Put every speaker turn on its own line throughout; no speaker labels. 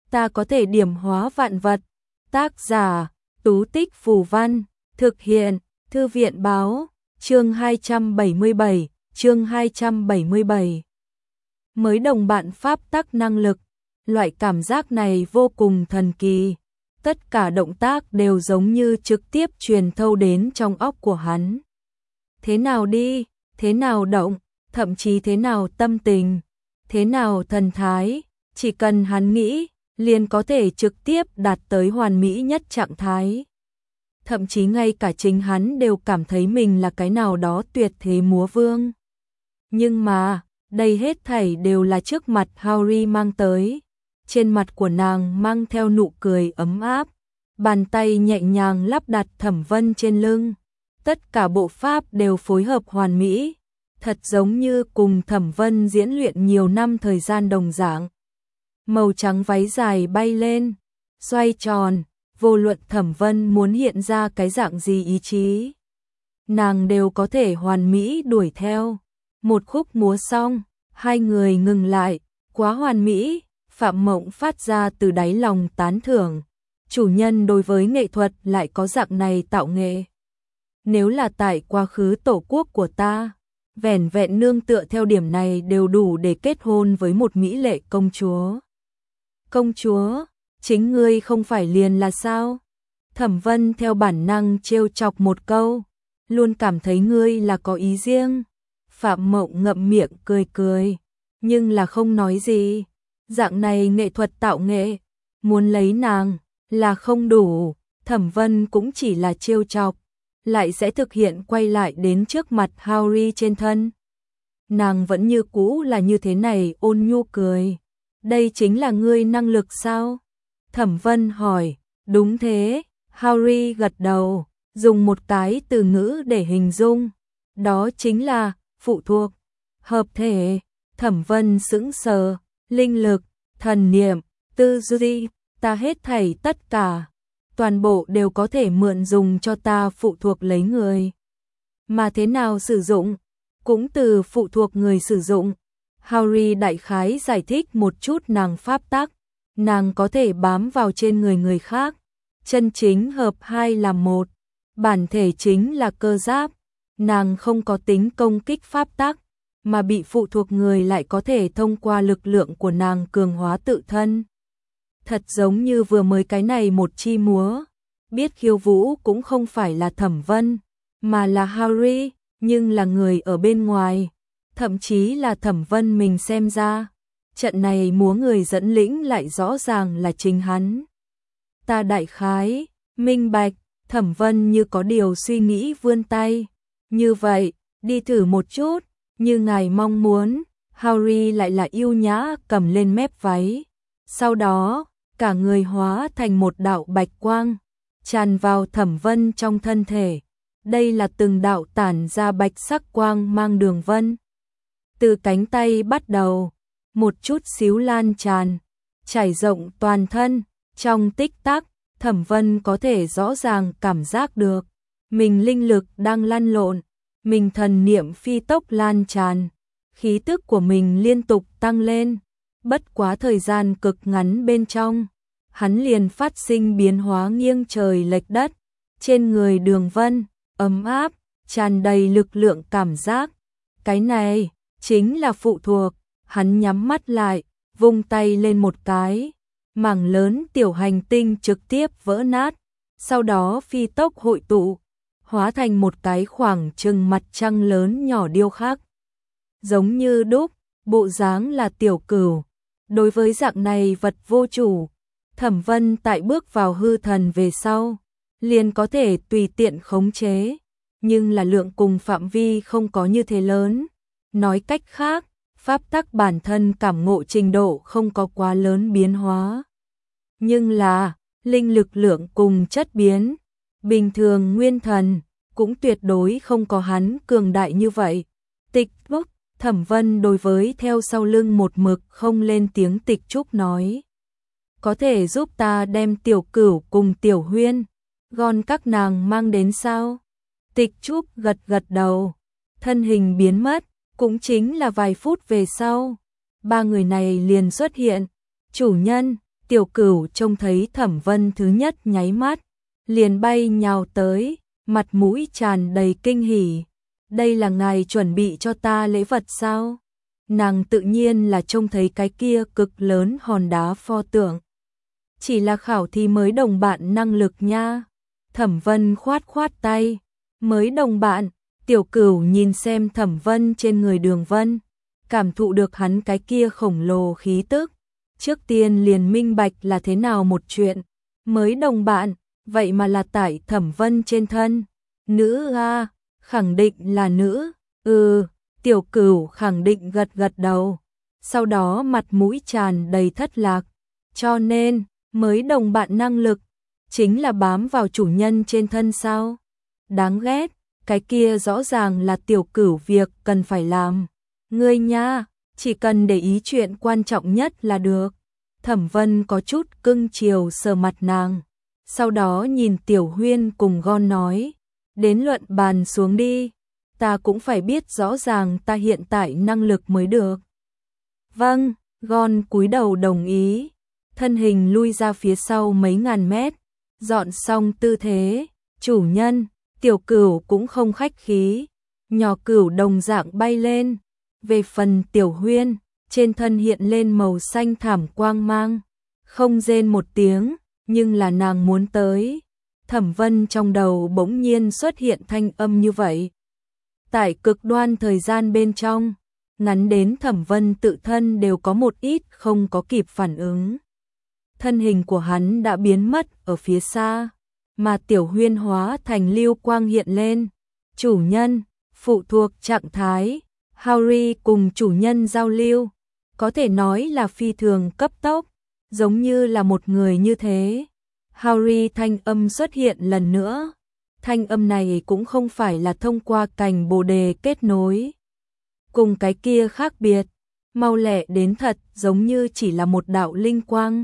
ta có thể điểm hóa vạn vật. Tác giả, Tú Tích Phù Văn, thực hiện, Thư viện Báo, chương 277. Mới đồng bạn pháp tắc năng lực, loại cảm giác này vô cùng thần kỳ. Tất cả động tác đều giống như trực tiếp truyền thâu đến trong óc của hắn. Thế nào đi, thế nào động, thậm chí thế nào tâm tình, thế nào thần thái, chỉ cần hắn nghĩ, liền có thể trực tiếp đạt tới hoàn mỹ nhất trạng thái. Thậm chí ngay cả chính hắn đều cảm thấy mình là cái nào đó tuyệt thế múa vương. Nhưng mà, đây hết thảy đều là trước mặt Harry mang tới. Trên mặt của nàng mang theo nụ cười ấm áp, bàn tay nhẹ nhàng lắp đặt Thẩm Vân trên lưng. Tất cả bộ pháp đều phối hợp hoàn mỹ, thật giống như cùng Thẩm Vân diễn luyện nhiều năm thời gian đồng dạng. Màu trắng váy dài bay lên, xoay tròn, vô luận Thẩm Vân muốn hiện ra cái dạng gì ý chí, nàng đều có thể hoàn mỹ đuổi theo. Một khúc múa xong, hai người ngừng lại, quá hoàn mỹ. Phạm Mộng phát ra từ đáy lòng tán thưởng, chủ nhân đối với nghệ thuật lại có dạng này tạo nghệ. Nếu là tại quá khứ tổ quốc của ta, vẻn vẹn nương tựa theo điểm này đều đủ để kết hôn với một mỹ lệ công chúa. Công chúa, chính ngươi không phải liền là sao? Thẩm Vân theo bản năng trêu chọc một câu, luôn cảm thấy ngươi là có ý riêng. Phạm Mộng ngậm miệng cười cười, nhưng là không nói gì. Dạng này nghệ thuật tạo nghệ, muốn lấy nàng là không đủ. Thẩm Vân cũng chỉ là trêu chọc, lại sẽ thực hiện quay lại đến trước mặt Harry trên thân. Nàng vẫn như cũ là như thế này, ôn nhu cười. Đây chính là ngươi năng lực sao? Thẩm Vân hỏi. Đúng thế, Harry gật đầu, dùng một cái từ ngữ để hình dung. Đó chính là phụ thuộc, hợp thể. Thẩm Vân sững sờ. Linh lực, thần niệm, tư duy, ta hết thảy tất cả, toàn bộ đều có thể mượn dùng cho ta phụ thuộc lấy người. Mà thế nào sử dụng, cũng từ phụ thuộc người sử dụng. Harry đại khái giải thích một chút nàng pháp tắc, nàng có thể bám vào trên người người khác, chân chính hợp hai làm một, bản thể chính là cơ giáp, nàng không có tính công kích pháp tắc, mà bị phụ thuộc người lại có thể thông qua lực lượng của nàng cường hóa tự thân. Thật giống như vừa mới cái này một chi múa, biết khiêu vũ cũng không phải là Thẩm Vân, mà là Harry, nhưng là người ở bên ngoài, thậm chí là Thẩm Vân mình xem ra, trận này múa người dẫn lĩnh lại rõ ràng là chính hắn. Ta đại khái, minh bạch, Thẩm Vân như có điều suy nghĩ vươn tay, như vậy, đi thử một chút. Như ngài mong muốn, Harry lại là yêu nhã cầm lên mép váy. Sau đó, cả người hóa thành một đạo bạch quang, tràn vào Thẩm Vân trong thân thể. Đây là từng đạo tản ra bạch sắc quang mang đường vân. Từ cánh tay bắt đầu, một chút xíu lan tràn, trải rộng toàn thân. Trong tích tắc, Thẩm Vân có thể rõ ràng cảm giác được mình linh lực đang lăn lộn. Mình thần niệm phi tốc lan tràn, khí tức của mình liên tục tăng lên, bất quá thời gian cực ngắn bên trong, hắn liền phát sinh biến hóa nghiêng trời lệch đất, trên người Đường Vân, ấm áp, tràn đầy lực lượng cảm giác. Cái này, chính là phụ thuộc, hắn nhắm mắt lại, vung tay lên một cái, mảng lớn tiểu hành tinh trực tiếp vỡ nát, sau đó phi tốc hội tụ, hóa thành một cái khoảng chừng mặt trăng lớn nhỏ điêu khắc. Giống như đúc, bộ dáng là tiểu cửu. Đối với dạng này vật vô chủ, Thẩm Vân tại bước vào hư thần về sau, liền có thể tùy tiện khống chế, nhưng là lượng cùng phạm vi không có như thế lớn. Nói cách khác, pháp tắc bản thân cảm ngộ trình độ không có quá lớn biến hóa. Nhưng là, linh lực lượng cùng chất biến, bình thường nguyên thần, cũng tuyệt đối không có hắn cường đại như vậy. Tịch Trúc, Thẩm Vân đối với theo sau lưng một mực không lên tiếng Tịch Trúc nói. Có thể giúp ta đem Tiểu Cửu cùng Tiểu Huyên, gòn các nàng mang đến sao? Tịch Trúc gật gật đầu, thân hình biến mất, cũng chính là vài phút về sau. Ba người này liền xuất hiện. Chủ nhân, Tiểu Cửu trông thấy Thẩm Vân thứ nhất nháy mắt, liền bay nhào tới, mặt mũi tràn đầy kinh hỉ. Đây là ngài chuẩn bị cho ta lễ vật sao? Nàng tự nhiên là trông thấy cái kia cực lớn hòn đá pho tượng. Chỉ là khảo thí mới đồng bạn năng lực nha. Thẩm Vân khoát khoát tay. Mới đồng bạn, Tiểu Cửu nhìn xem Thẩm Vân trên người Đường Vân, cảm thụ được hắn cái kia khổng lồ khí tức. Trước tiên liền minh bạch là thế nào một chuyện. Mới đồng bạn, vậy mà là tại Thẩm Vân trên thân. Nữ a, khẳng định là nữ. Tiểu Cửu khẳng định gật gật đầu. Sau đó mặt mũi tràn đầy thất lạc. Cho nên, mới đồng bạn năng lực chính là bám vào chủ nhân trên thân sao? Đáng ghét, cái kia rõ ràng là Tiểu Cửu việc cần phải làm. Ngươi nha, chỉ cần để ý chuyện quan trọng nhất là được. Thẩm Vân có chút cưng chiều sờ mặt nàng. Sau đó nhìn Tiểu Huyên cùng Gon nói, đến luận bàn xuống đi. Ta cũng phải biết rõ ràng ta hiện tại năng lực mới được. Vâng, Gon cúi đầu đồng ý. Thân hình lui ra phía sau mấy ngàn mét, dọn xong tư thế, chủ nhân, Tiểu Cửu cũng không khách khí, nhỏ cửu đồng dạng bay lên. Về phần Tiểu Huyên, trên thân hiện lên màu xanh thảm quang mang, không rên một tiếng, nhưng là nàng muốn tới. Thẩm Vân trong đầu bỗng nhiên xuất hiện thanh âm như vậy. Tại cực đoan thời gian bên trong, ngắn đến Thẩm Vân tự thân đều có một ít không có kịp phản ứng. Thân hình của hắn đã biến mất ở phía xa, mà Tiểu Huyên hóa thành lưu quang hiện lên. Chủ nhân, phụ thuộc trạng thái, Harry cùng chủ nhân giao lưu, có thể nói là phi thường cấp tốc, giống như là một người như thế. Harry thanh âm xuất hiện lần nữa. Thanh âm này cũng không phải là thông qua cành bồ đề kết nối. Cùng cái kia khác biệt, mau lẹ đến thật giống như chỉ là một đạo linh quang.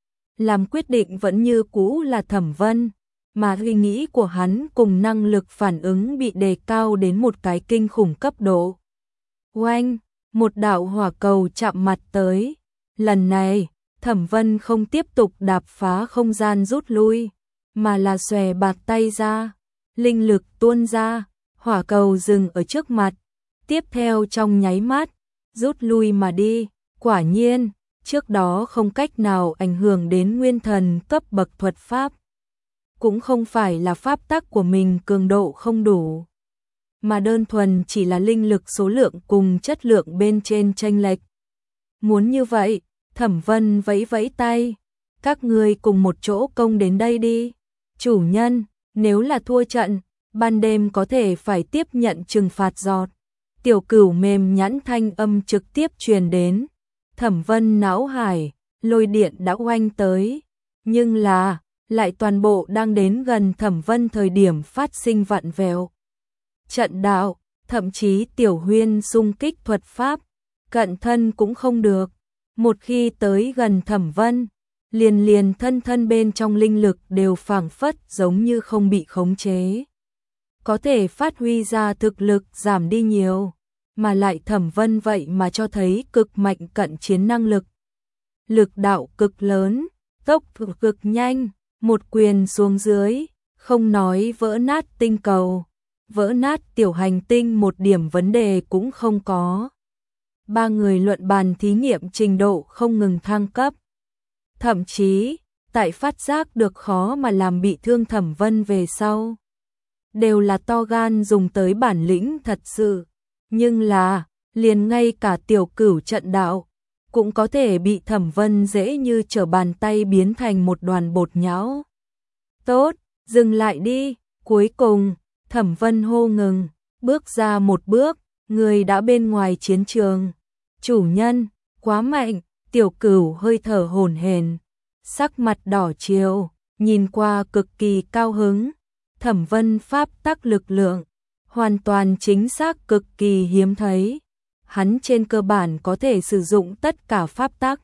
Làm quyết định vẫn như cũ là Thẩm Vân, mà suy nghĩ của hắn cùng năng lực phản ứng bị đề cao đến một cái kinh khủng cấp độ. Oanh, một đạo hỏa cầu chạm mặt tới. Lần này, Thẩm Vân không tiếp tục đạp phá không gian rút lui, mà là xòe bạt tay ra, linh lực tuôn ra, hỏa cầu dừng ở trước mặt. Tiếp theo trong nháy mắt, rút lui mà đi. Quả nhiên, trước đó không cách nào ảnh hưởng đến nguyên thần cấp bậc thuật pháp. Cũng không phải là pháp tắc của mình cường độ không đủ, mà đơn thuần chỉ là linh lực số lượng cùng chất lượng bên trên chênh lệch. Muốn như vậy, Thẩm Vân vẫy vẫy tay, các ngươi cùng một chỗ công đến đây đi. Chủ nhân, nếu là thua trận, ban đêm có thể phải tiếp nhận trừng phạt giọt. Tiểu Cửu mềm nhẵn thanh âm trực tiếp truyền đến. Thẩm Vân não hải, lôi điện đã oanh tới, nhưng là lại toàn bộ đang đến gần Thẩm Vân thời điểm phát sinh vặn vẹo. Trận đạo, thậm chí Tiểu Huyên xung kích thuật pháp, cận thân cũng không được. Một khi tới gần Thẩm Vân, liền thân bên trong linh lực đều phảng phất giống như không bị khống chế. Có thể phát huy ra thực lực giảm đi nhiều, mà lại Thẩm Vân vậy mà cho thấy cực mạnh cận chiến năng lực. Lực đạo cực lớn, tốc độ cực nhanh, một quyền xuống dưới, không nói vỡ nát tinh cầu, vỡ nát tiểu hành tinh một điểm vấn đề cũng không có. Ba người luận bàn thí nghiệm trình độ không ngừng thăng cấp. Thậm chí, tại phát giác được khó mà làm bị thương Thẩm Vân về sau, đều là to gan dùng tới bản lĩnh thật sự. Nhưng là, liền ngay cả Tiểu Cửu trận đạo, cũng có thể bị Thẩm Vân dễ như trở bàn tay biến thành một đoàn bột nhão. Tốt, dừng lại đi. Cuối cùng, Thẩm Vân hô ngừng, bước ra một bước, người đã bên ngoài chiến trường. Chủ nhân, quá mạnh. Tiểu Cửu hơi thở hổn hển, sắc mặt đỏ chiều, nhìn qua cực kỳ cao hứng. Thẩm Vân pháp tắc lực lượng, hoàn toàn chính xác cực kỳ hiếm thấy. Hắn trên cơ bản có thể sử dụng tất cả pháp tắc,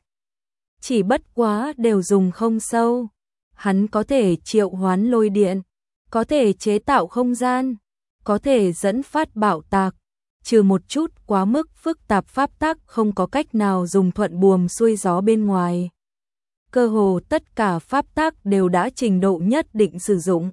chỉ bất quá đều dùng không sâu. Hắn có thể triệu hoán lôi điện, có thể chế tạo không gian, có thể dẫn phát bạo tạc, trừ một chút quá mức phức tạp pháp tắc không có cách nào dùng thuận buồm xuôi gió bên ngoài. cơ hồ tất cả pháp tắc đều đã trình độ nhất định sử dụng.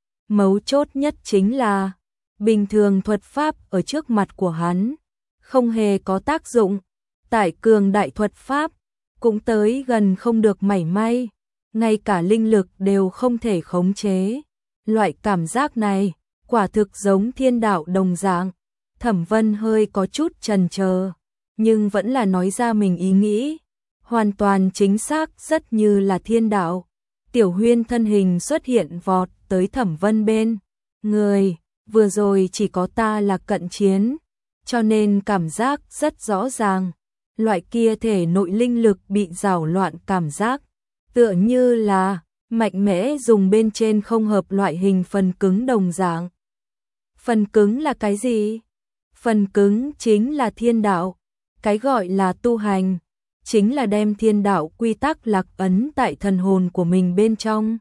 Mấu chốt nhất chính là, bình thường thuật pháp ở trước mặt của hắn, không hề có tác dụng, tại cường đại thuật pháp, cũng tới gần không được mảy may, ngay cả linh lực đều không thể khống chế. Loại cảm giác này, quả thực giống thiên đạo đồng dạng. Thẩm Vân hơi có chút chần chờ, nhưng vẫn là nói ra mình ý nghĩ, hoàn toàn chính xác rất như là thiên đạo. Tiểu Huyên thân hình xuất hiện vọt tới Thẩm Vân bên người, vừa rồi chỉ có ta là cận chiến, cho nên cảm giác rất rõ ràng, loại kia thể nội linh lực bị rào loạn cảm giác, tựa như là mạnh mẽ dùng bên trên không hợp loại hình phần cứng đồng dạng. Phần cứng là cái gì? Phần cứng chính là thiên đạo, cái gọi là tu hành, chính là đem thiên đạo quy tắc lạc ấn tại thần hồn của mình bên trong.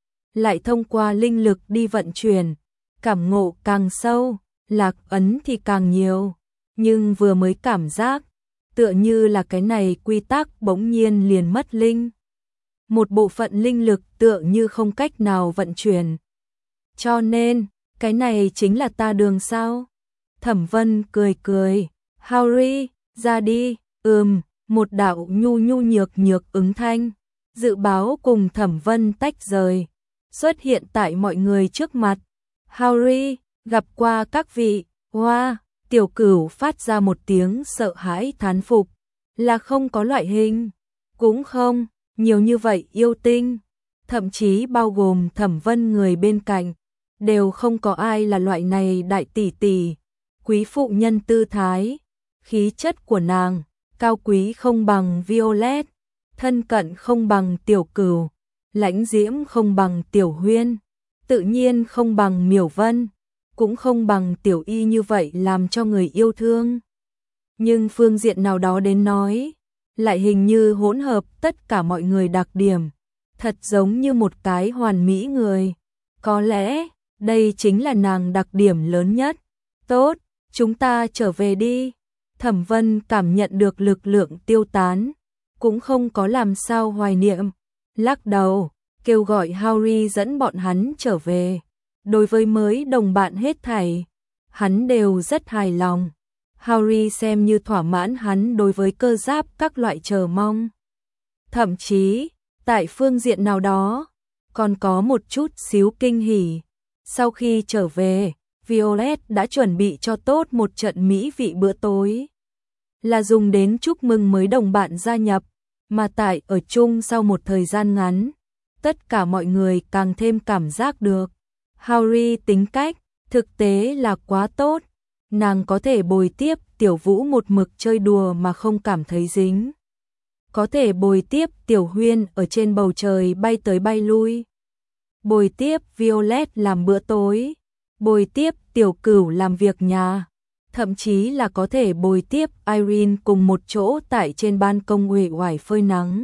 Lại thông qua linh lực đi vận chuyển, cảm ngộ càng sâu, lạc ấn thì càng nhiều, nhưng vừa mới cảm giác, tựa như là cái này quy tắc bỗng nhiên liền mất linh. Một bộ phận linh lực tựa như không cách nào vận chuyển. Cho nên, cái này chính là ta đường sao? Thẩm Vân cười cười, Harry, ra đi, một đạo nhu nhu nhược ứng thanh, dự báo cùng Thẩm Vân tách rời, xuất hiện tại mọi người trước mặt. Harry, gặp qua các vị, wow, Tiểu Cửu phát ra một tiếng sợ hãi thán phục, là không có loại hình, cũng không, nhiều như vậy yêu tinh, thậm chí bao gồm Thẩm Vân người bên cạnh, đều không có ai là loại này đại tỷ tỷ, quý phụ nhân tư thái, khí chất của nàng, cao quý không bằng Violet, thân cận không bằng Tiểu Cửu, lãnh diễm không bằng Tiểu Huyên, tự nhiên không bằng Miểu Vân, cũng không bằng Tiểu Y như vậy làm cho người yêu thương. Nhưng phương diện nào đó đến nói, lại hình như hỗn hợp tất cả mọi người đặc điểm, thật giống như một cái hoàn mỹ người. Có lẽ, đây chính là nàng đặc điểm lớn nhất. Tốt, chúng ta trở về đi. Thẩm Vân cảm nhận được lực lượng tiêu tán, cũng không có làm sao hoài niệm, lắc đầu, kêu gọi Harry dẫn bọn hắn trở về. Đối với mới đồng bạn hết thảy, hắn đều rất hài lòng. Harry xem như thỏa mãn hắn đối với cơ giáp các loại chờ mong. Thậm chí, tại phương diện nào đó, còn có một chút xíu kinh hỉ. Sau khi trở về, Violet đã chuẩn bị cho tốt một trận mỹ vị bữa tối. Là dùng đến chúc mừng mới đồng bạn gia nhập, mà tại ở chung sau một thời gian ngắn. Tất cả mọi người càng thêm cảm giác được. Harry tính cách, thực tế là quá tốt. Nàng có thể bồi tiếp Tiểu Vũ một mực chơi đùa mà không cảm thấy dính. Có thể bồi tiếp Tiểu Huyên ở trên bầu trời bay tới bay lui. Bồi tiếp Violet làm bữa tối. Bồi tiếp Tiểu Cửu làm việc nhà. Thậm chí là có thể bồi tiếp Irene cùng một chỗ tại trên ban công uể oải phơi nắng.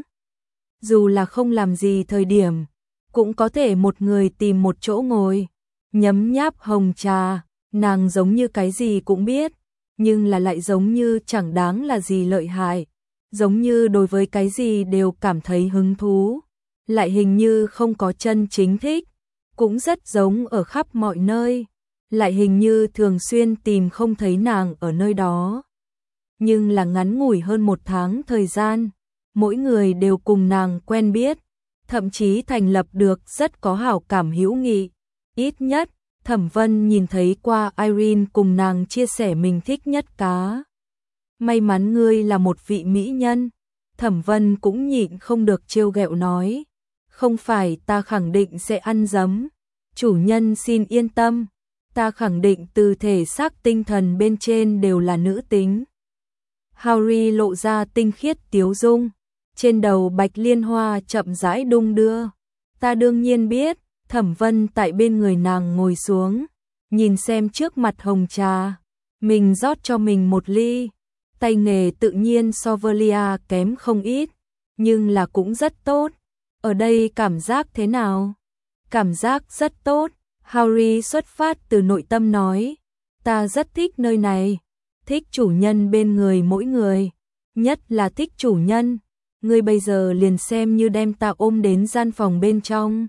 Dù là không làm gì thời điểm, cũng có thể một người tìm một chỗ ngồi, nhấm nháp hồng trà. Nàng giống như cái gì cũng biết, nhưng là lại giống như chẳng đáng là gì lợi hại, giống như đối với cái gì đều cảm thấy hứng thú, lại hình như không có chân chính thích, cũng rất giống ở khắp mọi nơi, lại hình như thường xuyên tìm không thấy nàng ở nơi đó. Nhưng là ngắn ngủi hơn 1 tháng thời gian, mỗi người đều cùng nàng quen biết, thậm chí thành lập được rất có hảo cảm hữu nghị, ít nhất Thẩm Vân nhìn thấy qua Irene cùng nàng chia sẻ mình thích nhất cá. May mắn ngươi là một vị mỹ nhân. Thẩm Vân cũng nhịn không được trêu ghẹo nói. Không phải ta khẳng định sẽ ăn giấm. Chủ nhân xin yên tâm. Ta khẳng định từ thể xác tinh thần bên trên đều là nữ tính. Harry lộ ra tinh khiết tiếu dung. Trên đầu bạch liên hoa chậm rãi đung đưa. Ta đương nhiên biết. Thẩm Vân tại bên người nàng ngồi xuống, nhìn xem trước mặt hồng trà, mình rót cho mình một ly, tay nghề tự nhiên so với Lia kém không ít, nhưng là cũng rất tốt. Ở đây cảm giác thế nào? Cảm giác rất tốt. Harry xuất phát từ nội tâm nói, ta rất thích nơi này, thích chủ nhân bên người mỗi người, nhất là thích chủ nhân. ngươi bây giờ liền xem như đem ta ôm đến gian phòng bên trong.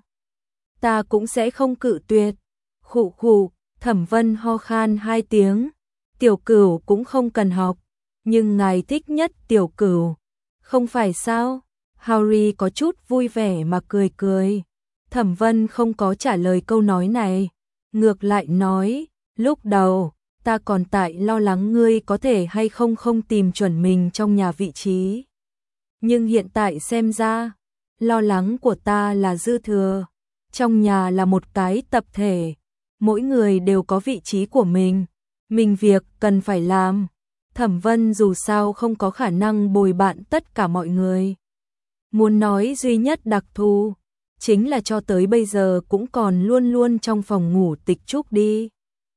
Ta cũng sẽ không cự tuyệt. Khụ khụ, Thẩm Vân ho khan 2 tiếng. Tiểu Cửu cũng không cần học, nhưng ngài thích nhất Tiểu Cửu, không phải sao? Harry có chút vui vẻ mà cười cười. Thẩm Vân không có trả lời câu nói này, ngược lại nói, lúc đầu, ta còn tại lo lắng ngươi có thể hay không tìm chuẩn mình trong nhà vị trí. Nhưng hiện tại xem ra, lo lắng của ta là dư thừa. Trong nhà là một cái tập thể, mỗi người đều có vị trí của mình việc cần phải làm. Thẩm Vân dù sao không có khả năng bồi bạn tất cả mọi người. Muốn nói duy nhất đặc thù, chính là cho tới bây giờ cũng còn luôn luôn trong phòng ngủ Tịch Trúc đi.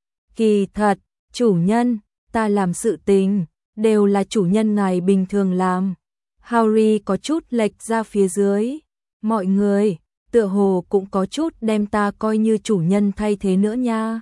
Kỳ thật, chủ nhân, ta làm sự tình, đều là chủ nhân ngài bình thường làm. Harry có chút lệch ra phía dưới. Mọi người, tựa hồ cũng có chút đem ta coi như chủ nhân thay thế nữa nha.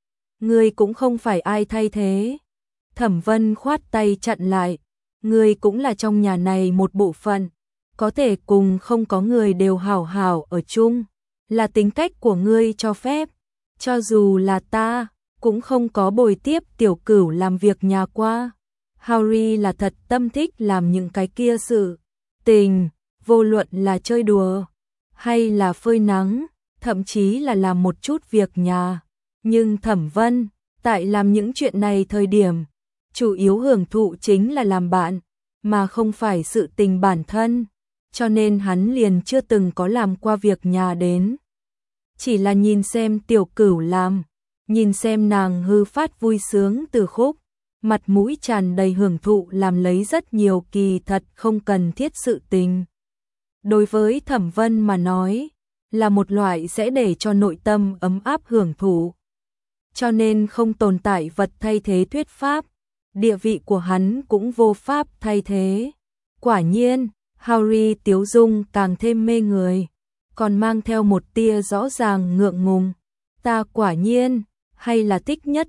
Ngươi cũng không phải ai thay thế. Thẩm Vân khoát tay chặn lại. Ngươi cũng là trong nhà này một bộ phận. Có thể cùng không có người đều hảo hảo ở chung. Là tính cách của ngươi cho phép. Cho dù là ta, cũng không có bồi tiếp Tiểu Cửu làm việc nhà qua. Harry là thật tâm thích làm những cái kia sự tình, vô luận là chơi đùa, hay là phơi nắng, thậm chí là làm một chút việc nhà. Nhưng Thẩm Vân, tại làm những chuyện này thời điểm, chủ yếu hưởng thụ chính là làm bạn, mà không phải sự tình bản thân, cho nên hắn liền chưa từng có làm qua việc nhà đến. Chỉ là nhìn xem Tiểu Cửu làm, nhìn xem nàng hư phát vui sướng từ khúc, mặt mũi tràn đầy hưởng thụ làm lấy rất nhiều kỳ thật không cần thiết sự tình. Đối với Thẩm Vân mà nói, là một loại sẽ để cho nội tâm ấm áp hưởng thụ. Cho nên không tồn tại vật thay thế thuyết pháp, địa vị của hắn cũng vô pháp thay thế. Quả nhiên, Harry tiếu dung càng thêm mê người, còn mang theo một tia rõ ràng ngượng ngùng. Ta quả nhiên, hay là thích nhất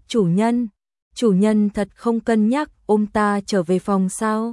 chủ nhân thật không cân nhắc ôm ta trở về phòng sao?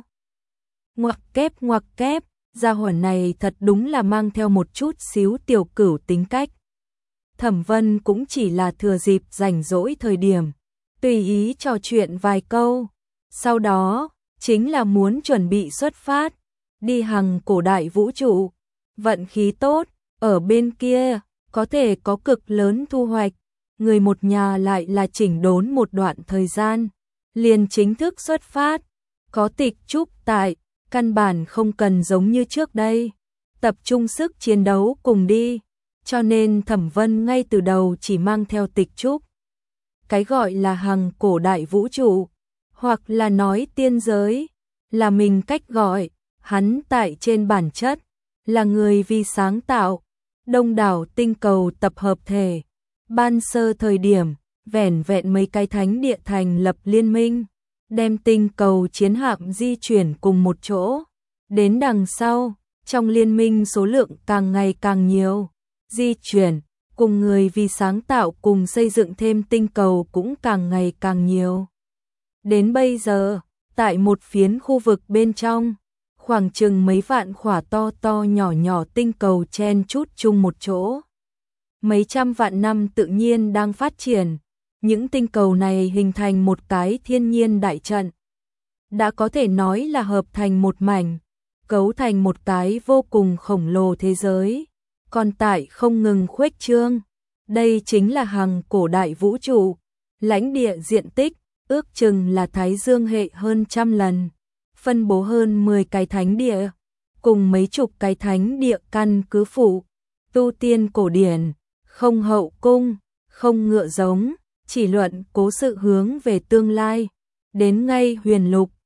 Ngoặc kép, gia hỏa này thật đúng là mang theo một chút xíu Tiểu Cửu tính cách. Thẩm Vân cũng chỉ là thừa dịp rảnh rỗi thời điểm, tùy ý trò chuyện vài câu, sau đó, chính là muốn chuẩn bị xuất phát, đi hằng cổ đại vũ trụ. Vận khí tốt, ở bên kia, có thể có cực lớn thu hoạch. Người một nhà lại là chỉnh đốn một đoạn thời gian, liền chính thức xuất phát. Có Tịch Trúc tại, căn bản không cần giống như trước đây, tập trung sức chiến đấu cùng đi, cho nên Thẩm Vân ngay từ đầu chỉ mang theo Tịch Trúc. Cái gọi là hằng cổ đại vũ trụ, hoặc là nói tiên giới, là mình cách gọi, hắn tại trên bản chất, là người vì sáng tạo, đông đảo tinh cầu tập hợp thể. Ban sơ thời điểm, vẻn vẹn mấy cái thánh địa thành lập liên minh, đem tinh cầu chiến hạm di chuyển cùng một chỗ. Đến đằng sau, trong liên minh số lượng càng ngày càng nhiều, di chuyển, cùng người vì sáng tạo cùng xây dựng thêm tinh cầu cũng càng ngày càng nhiều. Đến bây giờ, tại một phiến khu vực bên trong, khoảng chừng mấy vạn khỏa to to nhỏ nhỏ tinh cầu chen chúc chung một chỗ. Mấy trăm vạn năm tự nhiên đang phát triển, những tinh cầu này hình thành một cái thiên nhiên đại trận. Đã có thể nói là hợp thành một mảnh, cấu thành một cái vô cùng khổng lồ thế giới, còn tại không ngừng khuếch trương. Đây chính là hằng cổ đại vũ trụ, lãnh địa diện tích, ước chừng là Thái Dương hệ hơn 100 lần, phân bố hơn 10 cái thánh địa, cùng mấy chục cái thánh địa căn cứ phụ, tu tiên cổ điển. Không hậu cung, không ngựa giống, chỉ luận cố sự hướng về tương lai. Đến ngay huyền lục,